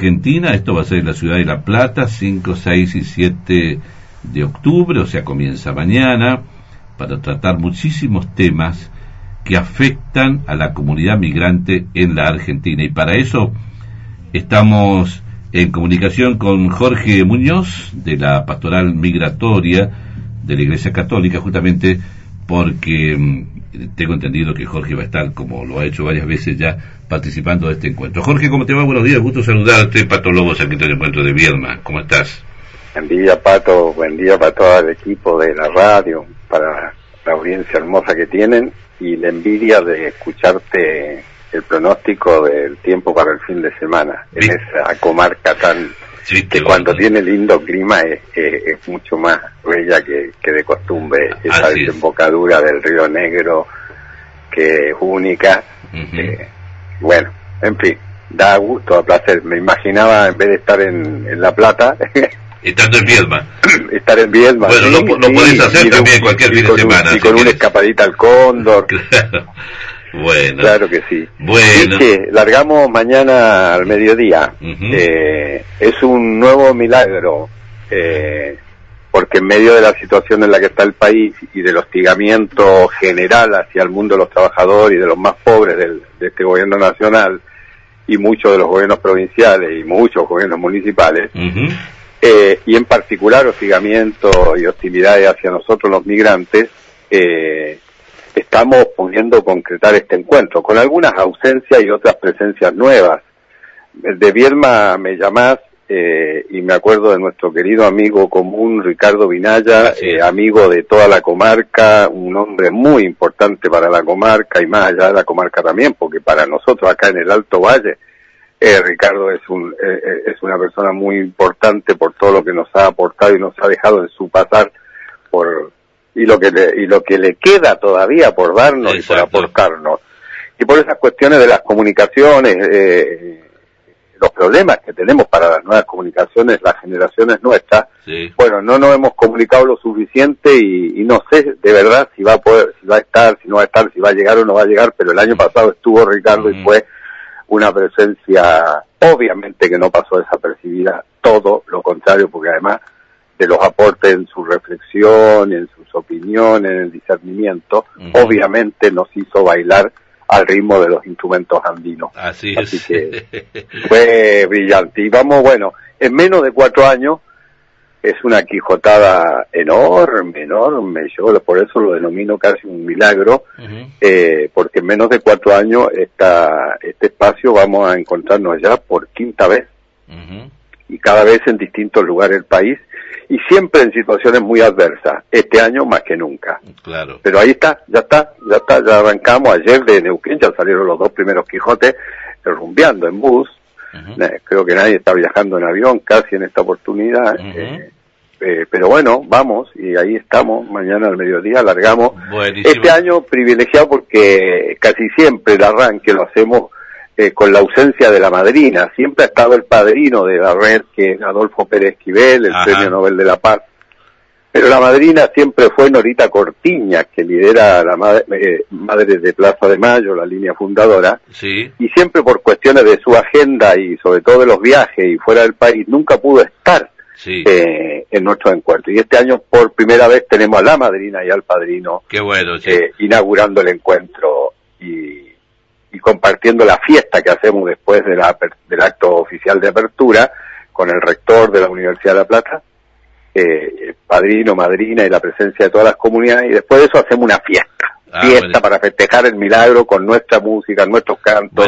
Argentina. Esto va a ser en la ciudad de La Plata, 5, 6 y 7 de octubre, o sea, comienza mañana, para tratar muchísimos temas que afectan a la comunidad migrante en la Argentina. Y para eso estamos en comunicación con Jorge Muñoz, de la Pastoral Migratoria de la Iglesia Católica, justamente porque tengo entendido que Jorge va a estar, como lo ha hecho varias veces ya, participando de este encuentro. Jorge, ¿cómo te va? Buenos días, gusto saludarte. Pato Lobos, aquí en el encuentro de Viedma. ¿Cómo estás? Buen día, Pato. Buen día para todo el equipo de la radio, para la audiencia hermosa que tienen y la envidia de escucharte el pronóstico del tiempo para el fin de semana en esa comarca tan que cuando tiene lindo clima es mucho más bella que de costumbre. Esa desembocadura del Río Negro que es única. Bueno, en fin, da gusto, da placer. Me imaginaba, en vez de estar en La Plata, estando en Viedma. Estar en Viedma. Bueno, sí, lo podés hacer también cualquier fin de semana. Y con una escapadita al Cóndor. Claro. Bueno. Claro que sí. Bueno. Sí, largamos mañana al mediodía. Es un nuevo milagro, porque en medio de la situación en la que está el país y del hostigamiento general hacia el mundo de los trabajadores y de los más pobres de este gobierno nacional y muchos de los gobiernos provinciales y muchos gobiernos municipales, y en particular hostigamiento y hostilidades hacia nosotros los migrantes, estamos pudiendo concretar este encuentro, con algunas ausencias y otras presencias nuevas. De Viedma me llamás, y me acuerdo de nuestro querido amigo común, Ricardo Vinaya, amigo de toda la comarca, un hombre muy importante para la comarca y más allá de la comarca también, porque para nosotros acá en el Alto Valle, Ricardo es una persona muy importante por todo lo que nos ha aportado y nos ha dejado en su pasar y lo que le queda todavía por darnos. Exacto. Y por aportarnos. Y por esas cuestiones de las comunicaciones, los problemas que tenemos para las nuevas comunicaciones, las generaciones nuestras, bueno, no nos hemos comunicado lo suficiente y no sé de verdad si va a poder, si va a estar, si no va a estar, si va a llegar o no va a llegar, pero el año pasado estuvo Ricardo y fue una presencia, obviamente que no pasó desapercibida, todo lo contrario, porque además de los aportes en su reflexión, en sus opiniones, en el discernimiento, obviamente nos hizo bailar al ritmo de los instrumentos andinos. Así que fue brillante. Y vamos, bueno, en menos de 4 años, es una quijotada enorme, yo por eso lo denomino casi un milagro, porque en menos de 4 años este espacio vamos a encontrarnos ya por 5ª vez, y cada vez en distintos lugares del país, y siempre en situaciones muy adversas, este año más que nunca. Claro. Pero ahí ya arrancamos. Ayer de Neuquén ya salieron los 2 primeros Quijotes rumbeando en bus. Creo que nadie está viajando en avión casi en esta oportunidad. Pero bueno, vamos, y ahí estamos, mañana al mediodía largamos. Buenísimo. Este año privilegiado porque casi siempre el arranque lo hacemos con la ausencia de la madrina. Siempre ha estado el padrino de la red, que es Adolfo Pérez Esquivel, el Premio Nobel de la Paz. Pero la madrina siempre fue Norita Cortiñas, que lidera la Madres de Plaza de Mayo, la línea fundadora. Y siempre por cuestiones de su agenda y sobre todo de los viajes y fuera del país, nunca pudo estar en nuestro encuentro. Y este año por primera vez tenemos a la madrina y al padrino. Qué bueno, inaugurando el encuentro y compartiendo la fiesta que hacemos después del acto oficial de apertura con el rector de la Universidad de La Plata, padrino, madrina y la presencia de todas las comunidades, y después de eso hacemos una fiesta para festejar el milagro con nuestra música, nuestros cantos,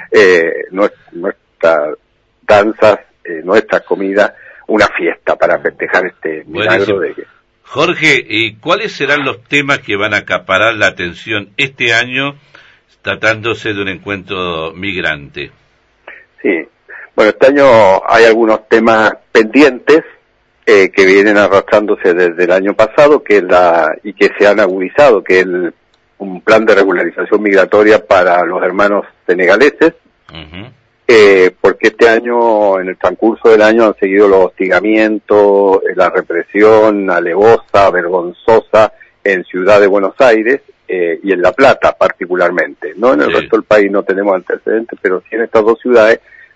nuestras danzas, nuestras comidas, una fiesta para festejar este milagro. Jorge, ¿y cuáles serán los temas que van a acaparar la atención este año tratándose de un encuentro migrante? Sí, bueno, este año hay algunos temas pendientes que vienen arrastrándose desde el año pasado, y que se han agudizado, que es un plan de regularización migratoria para los hermanos senegaleses, porque este año, en el transcurso del año, han seguido los hostigamientos, la represión alevosa, vergonzosa en Ciudad de Buenos Aires, y en La Plata particularmente, ¿no? En el resto del país no tenemos antecedentes, pero sí en estas 2 ciudades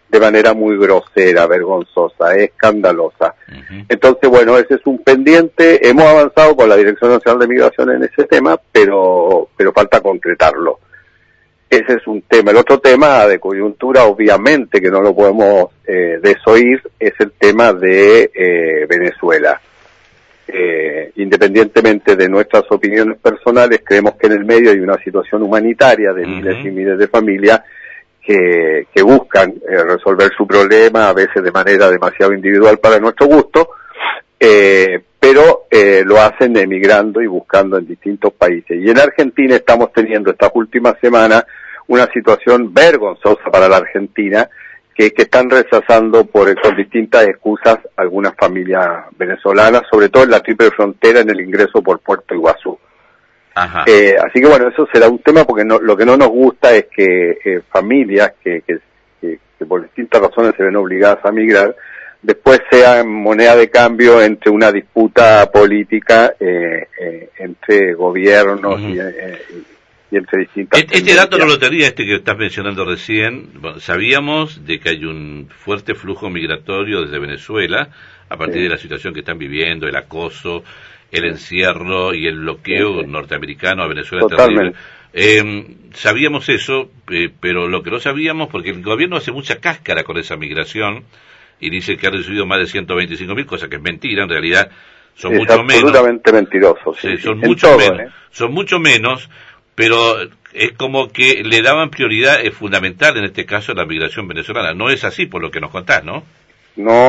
de manera muy grosera, vergonzosa, escandalosa. Entonces, bueno, ese es un pendiente. Hemos avanzado con la Dirección Nacional de Migración en ese tema, pero falta concretarlo. Ese es un tema. El otro tema de coyuntura, obviamente, que no lo podemos desoír, es el tema de Venezuela. Independientemente de nuestras opiniones personales, creemos que en el medio hay una situación humanitaria de miles y miles de familias que buscan resolver su problema, a veces de manera demasiado individual para nuestro gusto, pero lo hacen emigrando y buscando en distintos países. Y en Argentina estamos teniendo estas últimas semanas una situación vergonzosa para la Argentina, que están rechazando con distintas excusas algunas familias venezolanas, sobre todo en la triple frontera, en el ingreso por Puerto Iguazú. Así que bueno, eso será un tema, porque lo que no nos gusta es que familias que por distintas razones se ven obligadas a migrar, después sean moneda de cambio entre una disputa política entre gobiernos y entre distintas... Este dato no lo tenía, que estás mencionando recién. Bueno, sabíamos de que hay un fuerte flujo migratorio desde Venezuela, a partir de la situación que están viviendo, el acoso, el encierro y el bloqueo norteamericano a Venezuela. Totalmente. Sabíamos eso, pero lo que no sabíamos, porque el gobierno hace mucha cáscara con esa migración, y dice que ha recibido más de 125.000, cosa que es mentira, en realidad son mucho menos. Absolutamente mentiroso. Sí, son mucho menos. Son mucho menos, pero es como que le daban prioridad, es fundamental en este caso, la migración venezolana. No es así por lo que nos contás, ¿no? No.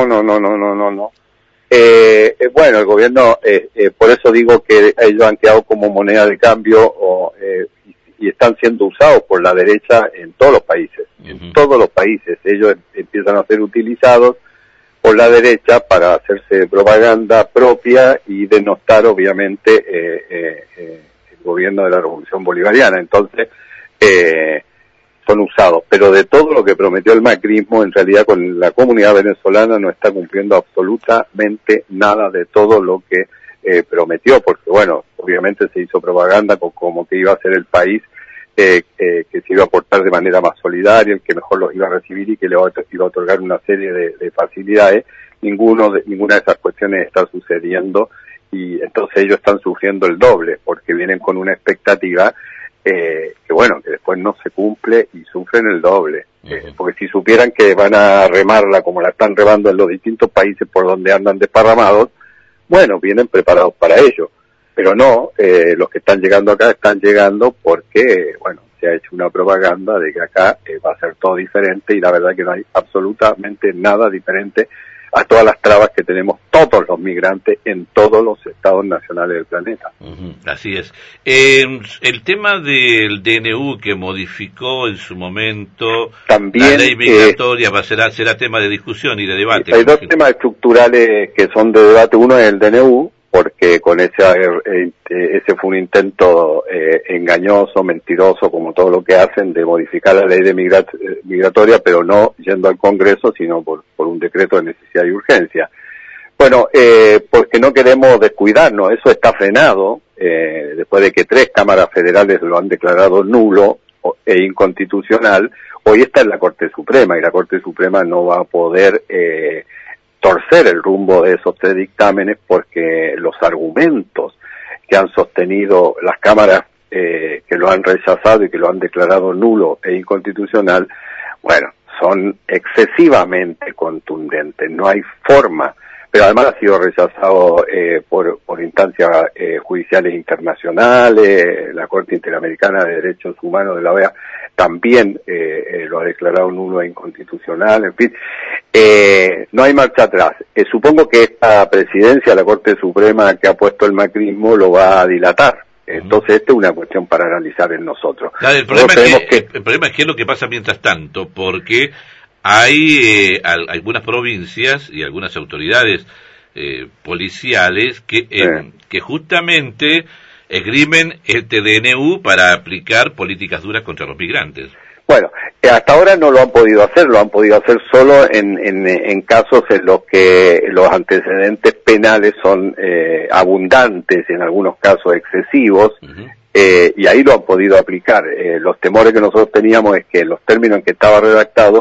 Bueno, el gobierno, por eso digo que ellos han quedado como moneda de cambio y están siendo usados por la derecha en todos los países. En todos los países ellos empiezan a ser utilizados por la derecha para hacerse propaganda propia y denostar, obviamente, el gobierno de la Revolución Bolivariana. Entonces, son usados. Pero de todo lo que prometió el macrismo, en realidad con la comunidad venezolana no está cumpliendo absolutamente nada de todo lo que prometió, porque bueno, obviamente se hizo propaganda como que iba a ser el país que se iba a portar de manera más solidaria, el que mejor los iba a recibir y que le iba a otorgar una serie de facilidades. Ninguna de esas cuestiones está sucediendo, y entonces ellos están sufriendo el doble, porque vienen con una expectativa que bueno, que después no se cumple y sufren el doble. Porque si supieran que van a remarla como la están remando en los distintos países por donde andan desparramados, bueno, vienen preparados para ello. Pero no, los que están llegando acá están llegando porque, bueno, se ha hecho una propaganda de que acá va a ser todo diferente, y la verdad que no hay absolutamente nada diferente a todas las trabas que tenemos todos los migrantes en todos los estados nacionales del planeta. Así es. El tema del DNU que modificó en su momento también, la ley migratoria será tema de discusión y de debate. Hay dos temas estructurales que son de debate. Uno es el DNU, porque con ese fue un intento engañoso, mentiroso, como todo lo que hacen, de modificar la ley de migratoria, pero no yendo al Congreso, sino por un decreto de necesidad y urgencia. Bueno, porque no queremos descuidarnos, eso está frenado, después de que 3 cámaras federales lo han declarado nulo e inconstitucional. Hoy está en la Corte Suprema, y la Corte Suprema no va a poder torcer el rumbo de esos 3 dictámenes, porque los argumentos que han sostenido las cámaras que lo han rechazado y que lo han declarado nulo e inconstitucional, bueno, son excesivamente contundentes. No hay forma, pero además ha sido rechazado por instancias judiciales internacionales. La Corte Interamericana de Derechos Humanos de la OEA también lo ha declarado nulo e inconstitucional. En fin, no hay marcha atrás. Supongo que esta presidencia de la Corte Suprema que ha puesto el macrismo lo va a dilatar. Entonces, esta es una cuestión para analizar en nosotros. Claro, el problema es que es lo que pasa mientras tanto, porque hay algunas provincias y algunas autoridades policiales que justamente esgrimen este DNU para aplicar políticas duras contra los migrantes. Bueno, hasta ahora no lo han podido hacer, lo han podido hacer solo en casos en los que los antecedentes penales son abundantes, en algunos casos excesivos, y ahí lo han podido aplicar. Los temores que nosotros teníamos es que en los términos en que estaba redactado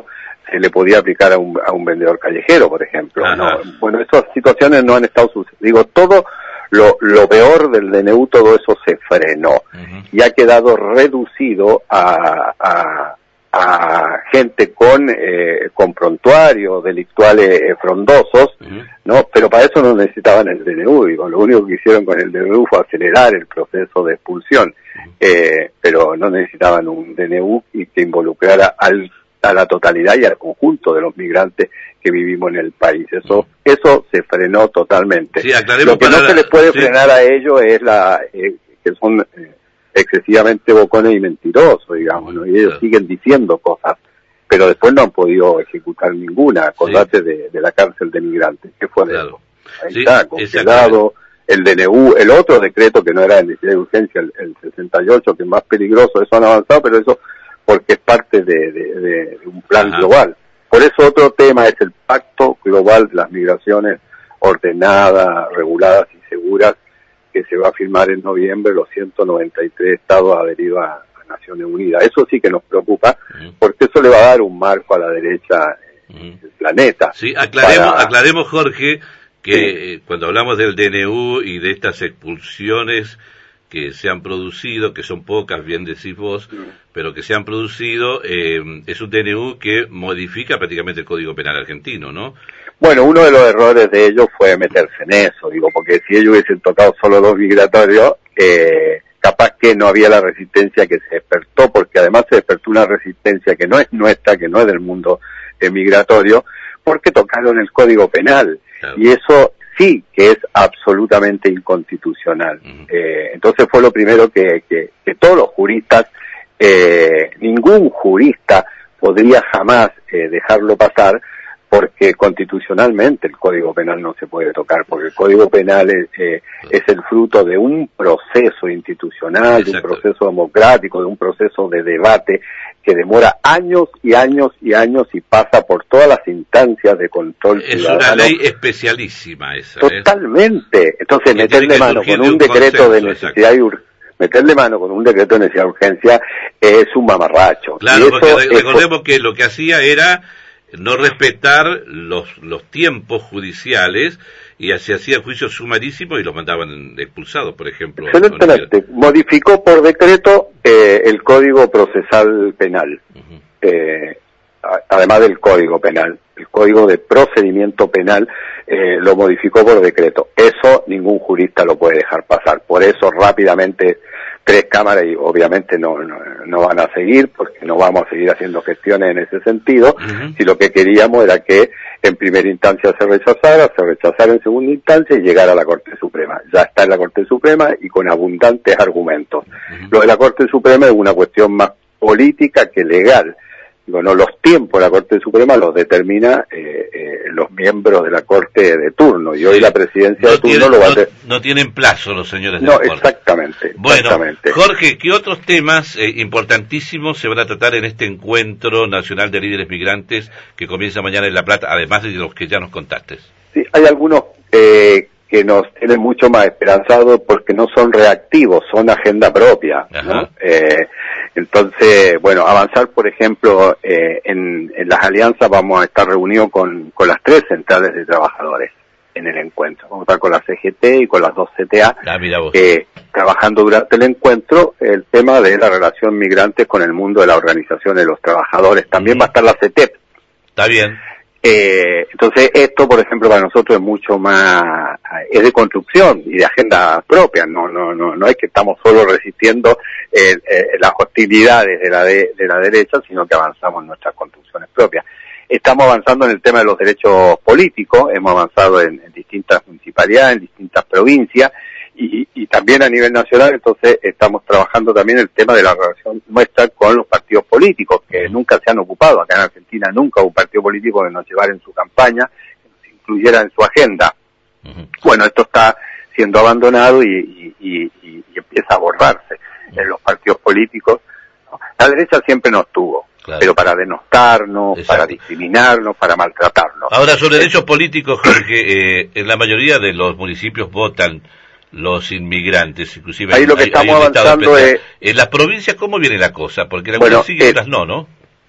se le podía aplicar a un vendedor callejero, por ejemplo. ¿No? Bueno, esas situaciones no han estado sucediendo. Digo, todo lo peor del DNU, todo eso se frenó y ha quedado reducido a gente con prontuarios delictuales frondosos, ¿no? Pero para eso no necesitaban el DNU, digo, lo único que hicieron con el DNU fue acelerar el proceso de expulsión, pero no necesitaban un DNU y que involucrara a la totalidad y al conjunto de los migrantes que vivimos en el país. Eso se frenó totalmente. Sí, lo que no se les puede frenar a ellos es que son excesivamente bocones y mentirosos, digamos, ¿no? Y ellos siguen diciendo cosas, pero después no han podido ejecutar ninguna. Acordate de la cárcel de migrantes, que fue de eso. Ahí está, congelado, el DNU, el otro decreto que no era de necesidad de urgencia, el 68, que es más peligroso, eso han avanzado, pero eso porque es parte de un plan global. Por eso otro tema es el pacto global de las migraciones ordenadas, reguladas y seguras, que se va a firmar en noviembre, los 193 estados adheridos a Naciones Unidas. Eso sí que nos preocupa, porque eso le va a dar un marco a la derecha del planeta. Sí, aclaremos, Jorge, que cuando hablamos del DNU y de estas expulsiones que se han producido, que son pocas, bien decís vos, pero que se han producido, es un DNU que modifica prácticamente el Código Penal argentino, ¿no? Bueno, uno de los errores de ellos fue meterse en eso, digo, porque si ellos hubiesen tocado solo los migratorios, capaz que no había la resistencia que se despertó, porque además se despertó una resistencia que no es nuestra, que no es del mundo migratorio, porque tocaron el Código Penal, y eso sí que es absolutamente inconstitucional. Entonces fue lo primero que todos los juristas, ningún jurista podría jamás dejarlo pasar, porque constitucionalmente el Código Penal no se puede tocar, porque el Código Penal es el fruto de un proceso institucional, de un proceso democrático, de un proceso de debate que demora años y años y años y pasa por todas las instancias de control ciudadano. Es una ley especialísima esa. Totalmente. Entonces meterle mano con un decreto de necesidad y meterle mano con un decreto de necesidad de urgencia es un mamarracho. Claro, porque recordemos que lo que hacía era no respetar los tiempos judiciales y se hacían juicios sumarísimos y los mandaban expulsados, por ejemplo. Excelentemente. Modificó por decreto el Código Procesal Penal, además del Código Penal. El Código de Procedimiento Penal lo modificó por decreto. Eso ningún jurista lo puede dejar pasar. Por eso rápidamente 3 cámaras y obviamente no van a seguir, porque no vamos a seguir haciendo gestiones en ese sentido. Si lo que queríamos era que en primera instancia se rechazara en segunda instancia y llegara a la Corte Suprema. Ya está en la Corte Suprema y con abundantes argumentos. Lo de la Corte Suprema es una cuestión más política que legal. Bueno, los tiempos de la Corte Suprema los determina los miembros de la Corte de turno, y hoy la presidencia de turno lo va a hacer. No tienen plazo los señores de la Corte. Exactamente. Bueno, Jorge, ¿qué otros temas importantísimos se van a tratar en este encuentro nacional de líderes migrantes que comienza mañana en La Plata, además de los que ya nos contaste? Sí, hay algunos que nos tienen mucho más esperanzados porque no son reactivos, son agenda propia, ¿no? Entonces, bueno, avanzar, por ejemplo, en las alianzas. Vamos a estar reunidos con las 3 centrales de trabajadores en el encuentro. Vamos a estar con la CGT y con las 2 CTA, trabajando durante el encuentro el tema de la relación migrantes con el mundo de la organización de los trabajadores. También va a estar la CETEP. Está bien. Entonces esto, por ejemplo, para nosotros es mucho más, es de construcción y de agenda propia. No es que estamos solo resistiendo las hostilidades de la derecha, sino que avanzamos en nuestras construcciones propias. Estamos avanzando en el tema de los derechos políticos, hemos avanzado en distintas municipalidades, en distintas provincias y también a nivel nacional. Entonces estamos trabajando también el tema de la relación nuestra con los partidos políticos, que nunca se han ocupado. Acá en Argentina nunca hubo un partido político que nos llevara en su campaña, que nos incluyera en su agenda. Bueno, esto está siendo abandonado y empieza a borrarse en los partidos políticos. La derecha siempre nos tuvo, pero para denostarnos, para discriminarnos, para maltratarnos. Ahora, sobre derechos políticos, Jorge, en la mayoría de los municipios votan los inmigrantes, inclusive ahí lo que estamos avanzando es... En las provincias, ¿cómo viene la cosa? Porque en algunas sí y otras no.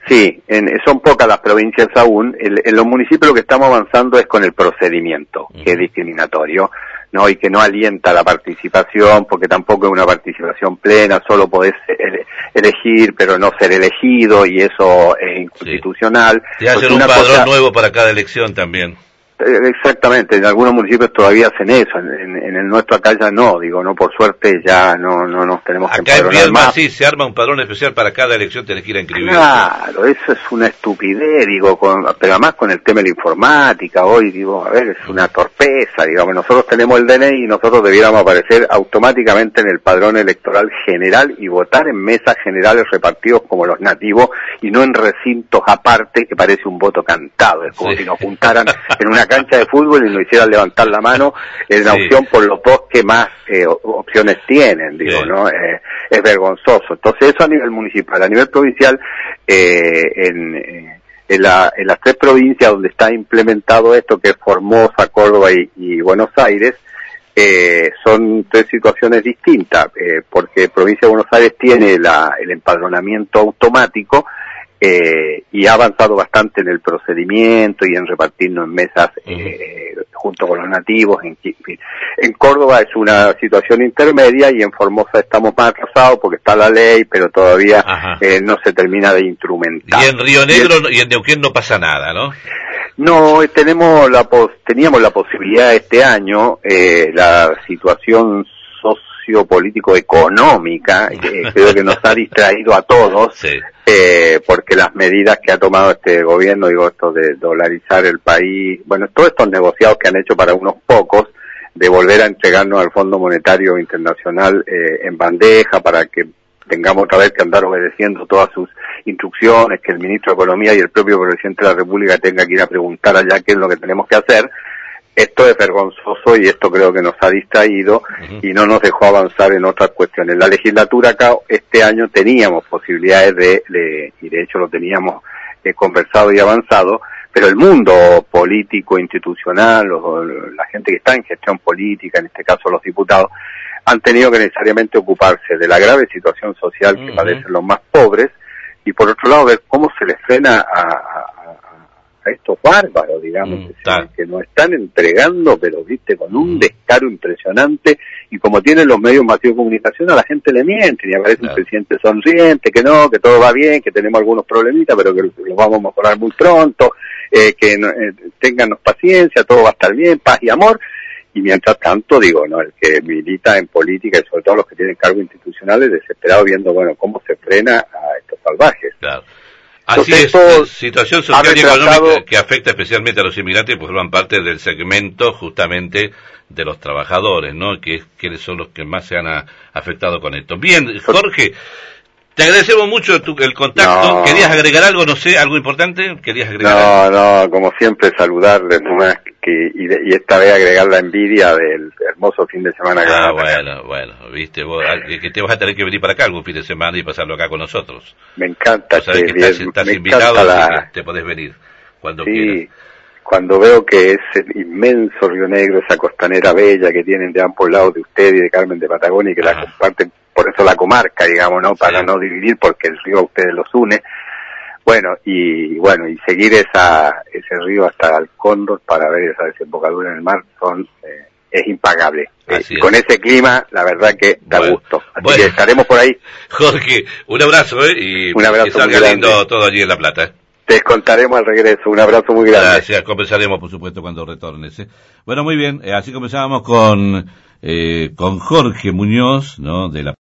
Sí, son pocas las provincias aún. En los municipios lo que estamos avanzando es con el procedimiento, que es discriminatorio, ¿no? Y que no alienta la participación, porque tampoco es una participación plena, solo podés elegir, pero no ser elegido, y eso es inconstitucional. Sí. Y hacen un padrón nuevo para cada elección también. Exactamente, en algunos municipios todavía hacen eso, en el nuestro acá ya no, no, por suerte ya no nos tenemos que empadronar más. Acá en Viedma sí se arma un padrón especial para cada elección, tenés que ir a inscribirte. Claro, eso es una estupidez, pero además con el tema de la informática hoy, a ver, es una torpeza, nosotros tenemos el DNI y nosotros debiéramos aparecer automáticamente en el padrón electoral general y votar en mesas generales repartidos como los nativos y no en recintos aparte que parece un voto cantado, es como si nos juntaran en una cancha de fútbol y nos hicieran levantar la mano en la opción por los dos que más opciones tienen, ¿no? Es vergonzoso. Entonces eso a nivel municipal. A nivel provincial, en las tres provincias donde está implementado esto, que es Formosa, Córdoba y Buenos Aires, son tres situaciones distintas, porque provincia de Buenos Aires tiene el empadronamiento automático, y ha avanzado bastante en el procedimiento y en repartirnos en mesas junto con los nativos. En Córdoba es una situación intermedia y en Formosa estamos más atrasados porque está la ley, pero todavía no se termina de instrumentar. Y en Río Negro y en Neuquén no pasa nada, ¿no? No, teníamos la posibilidad este año, la situación sociopolítico-económica, creo que nos ha distraído a todos, sí. Porque las medidas que ha tomado este gobierno, esto de dolarizar el país, todos estos negociados que han hecho para unos pocos, de volver a entregarnos al Fondo Monetario Internacional en bandeja para que tengamos otra vez que andar obedeciendo todas sus instrucciones, que el ministro de Economía y el propio presidente de la República tenga que ir a preguntar allá qué es lo que tenemos que hacer. Esto es vergonzoso y esto creo que nos ha distraído y no nos dejó avanzar en otras cuestiones. La legislatura acá este año teníamos posibilidades y de hecho lo teníamos conversado y avanzado, pero el mundo político, institucional, la gente que está en gestión política, en este caso los diputados, han tenido que necesariamente ocuparse de la grave situación social que padecen los más pobres y por otro lado ver cómo se les frena a estos bárbaros, que nos están entregando, pero con un descaro impresionante, y como tienen los medios masivos de comunicación, a la gente le mienten, y aparece un presidente sonriente, que todo va bien, que tenemos algunos problemitas, pero que los vamos a mejorar muy pronto, téngannos paciencia, todo va a estar bien, paz y amor, y mientras tanto, el que milita en política, y sobre todo los que tienen cargos institucionales, desesperado viendo, cómo se frena a estos salvajes. Claro. Así es, situación social y económica que afecta especialmente a los inmigrantes, pues forman parte del segmento justamente de los trabajadores, ¿no? Que son los que más se han afectado con esto. Bien, Jorge, te agradecemos mucho el contacto. No. ¿Querías agregar algo, algo importante? ¿Querías agregar algo? No, como siempre saludarles nomás, y esta vez agregar la envidia del hermoso fin de semana que bueno, viste, vos, que te vas a tener que venir para acá algún fin de semana y pasarlo acá con nosotros. Me encanta. Sabes que estás invitado, así que te podés venir cuando quieras. Cuando veo que es el inmenso Río Negro, esa costanera bella que tienen de ambos lados de usted y de Carmen de Patagonia, y que la comparten, por eso la comarca, ¿no? Para no dividir, porque el río a ustedes los une. Y seguir ese río hasta el Cóndor para ver esa desembocadura en el mar es impagable. Con ese clima, la verdad que da gusto. Así que estaremos por ahí. Jorge, un abrazo, y un abrazo, que salga lindo todo allí en La Plata. Te contaremos al regreso. Un abrazo muy grande. Gracias, conversaremos, por supuesto, cuando retornes. Bueno, muy bien, así comenzamos con Jorge Muñoz, ¿no? De la